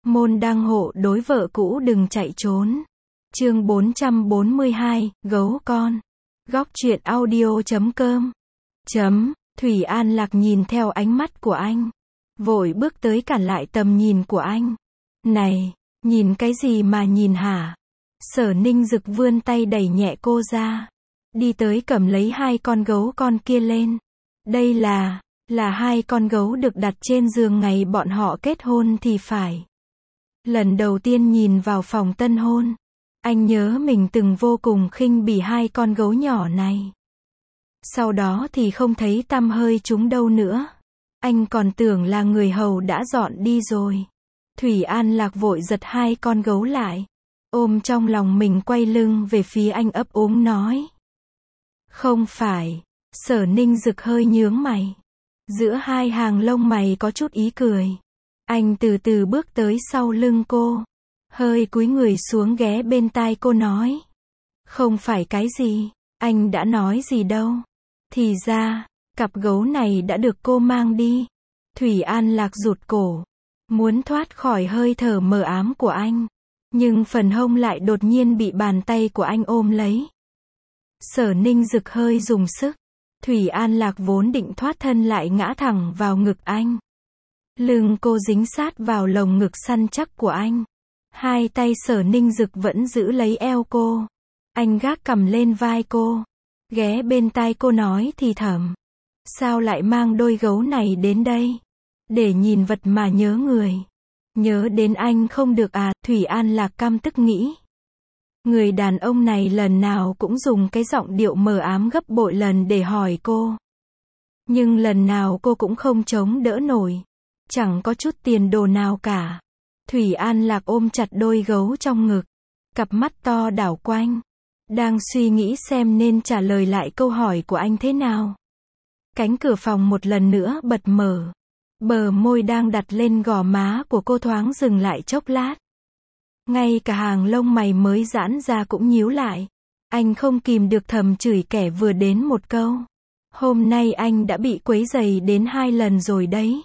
Môn đăng hộ đối vợ cũ đừng chạy trốn. Chương 442, gấu con. Góc truyện audio.com. Thủy An Lạc nhìn theo ánh mắt của anh. Vội bước tới cản lại tầm nhìn của anh. Này, nhìn cái gì mà nhìn hả? Sở Ninh Dực vươn tay đẩy nhẹ cô ra. Đi tới cầm lấy hai con gấu con kia lên. Đây là hai con gấu được đặt trên giường ngày bọn họ kết hôn thì phải. Lần đầu tiên nhìn vào phòng tân hôn, anh nhớ mình từng vô cùng khinh bỉ hai con gấu nhỏ này. Sau đó thì không thấy tăm hơi chúng đâu nữa. Anh còn tưởng là người hầu đã dọn đi rồi. Thủy An Lạc vội giật hai con gấu lại, ôm trong lòng mình quay lưng về phía anh ấp úng nói. Không phải. Sở Ninh Dực hơi nhướng mày. Giữa hai hàng lông mày có chút ý cười. Anh từ từ bước tới sau lưng cô, hơi cúi người xuống ghé bên tai cô nói. Không phải cái gì, anh đã nói gì đâu. Thì ra, cặp gấu này đã được cô mang đi. Thủy An Lạc rụt cổ, muốn thoát khỏi hơi thở mờ ám của anh. Nhưng phần hông lại đột nhiên bị bàn tay của anh ôm lấy. Sở Ninh Dực hơi dùng sức. Thủy An Lạc vốn định thoát thân lại ngã thẳng vào ngực anh. Lưng cô dính sát vào lồng ngực săn chắc của anh. Hai tay Sở Ninh Dực vẫn giữ lấy eo cô. Anh gác cằm lên vai cô, ghé bên tai cô nói thì thầm. Sao lại mang đôi gấu này đến đây? Để nhìn vật mà nhớ người. Nhớ đến anh không được à? Thủy An Lạc căm tức nghĩ. Người đàn ông này lần nào cũng dùng cái giọng điệu mờ ám gấp bội lần để hỏi cô. Nhưng lần nào cô cũng không chống đỡ nổi. Chẳng có chút tiền đồ nào cả. Thủy An Lạc ôm chặt đôi gấu trong ngực. Cặp mắt to đảo quanh. Đang suy nghĩ xem nên trả lời lại câu hỏi của anh thế nào. Cánh cửa phòng một lần nữa bật mở. Bờ môi đang đặt lên gò má của cô thoáng dừng lại chốc lát. Ngay cả hàng lông mày mới giãn ra cũng nhíu lại. Anh không kìm được thầm chửi kẻ vừa đến một câu. Hôm nay anh đã bị quấy rầy đến 2 lần rồi đấy.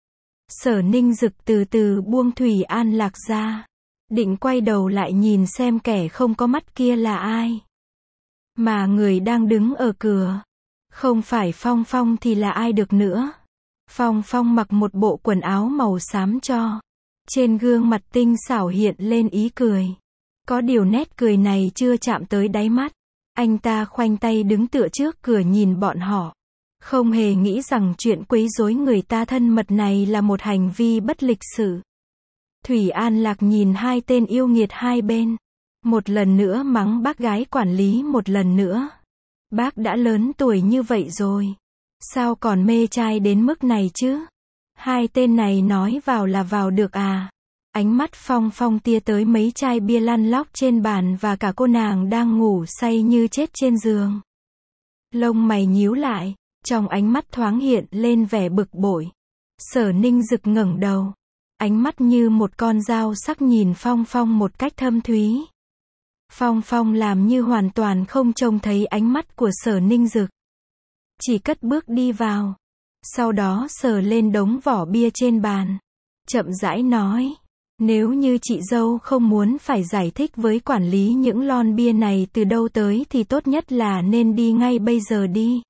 Sở Ninh Dực từ từ buông Thủy An Lạc ra. Định quay đầu lại nhìn xem kẻ không có mắt kia là ai. Mà người đang đứng ở cửa. Không phải Phong Phong thì là ai được nữa. Phong Phong mặc một bộ quần áo màu xám cho. Trên gương mặt tinh xảo hiện lên ý cười. Có điều nét cười này chưa chạm tới đáy mắt. Anh ta khoanh tay đứng tựa trước cửa nhìn bọn họ. Không hề nghĩ rằng chuyện quấy rối người ta thân mật này là một hành vi bất lịch sự. Thủy An Lạc nhìn hai tên yêu nghiệt hai bên. Một lần nữa mắng bác gái quản lý một lần nữa. Bác đã lớn tuổi như vậy rồi. Sao còn mê trai đến mức này chứ? Hai tên này nói vào là vào được à? Ánh mắt Phong Phong tia tới mấy chai bia lăn lóc trên bàn và cả cô nàng đang ngủ say như chết trên giường. Lông mày nhíu lại, trong ánh mắt thoáng hiện lên vẻ bực bội. Sở Ninh Dực ngẩng đầu, ánh mắt như một con dao sắc nhìn Phong Phong một cách thâm thúy. Phong Phong làm như hoàn toàn không trông thấy ánh mắt của Sở Ninh Dực. Chỉ cất bước đi vào. Sau đó sờ lên đống vỏ bia trên bàn. Chậm rãi nói. Nếu như chị dâu không muốn phải giải thích với quản lý những lon bia này từ đâu tới thì tốt nhất là nên đi ngay bây giờ đi.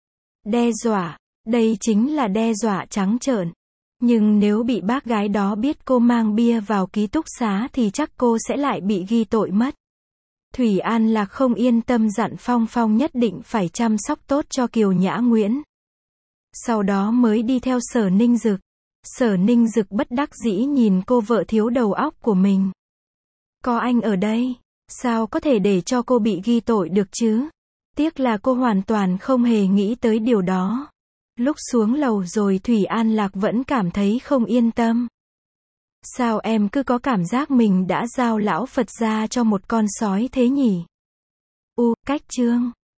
Đe dọa. Đây chính là đe dọa trắng trợn. Nhưng nếu bị bác gái đó biết cô mang bia vào ký túc xá thì chắc cô sẽ lại bị ghi tội mất. Thủy An Lạc không yên tâm dặn Phong Phong nhất định phải chăm sóc tốt cho Kiều Nhã Nguyễn. Sau đó mới đi theo Sở Ninh Dực. Sở Ninh Dực bất đắc dĩ nhìn cô vợ thiếu đầu óc của mình. Có anh ở đây, sao có thể để cho cô bị ghi tội được chứ? Tiếc là cô hoàn toàn không hề nghĩ tới điều đó. Lúc xuống lầu rồi Thủy An Lạc vẫn cảm thấy không yên tâm. Sao em cứ có cảm giác mình đã giao lão Phật ra cho một con sói thế nhỉ? Cách chương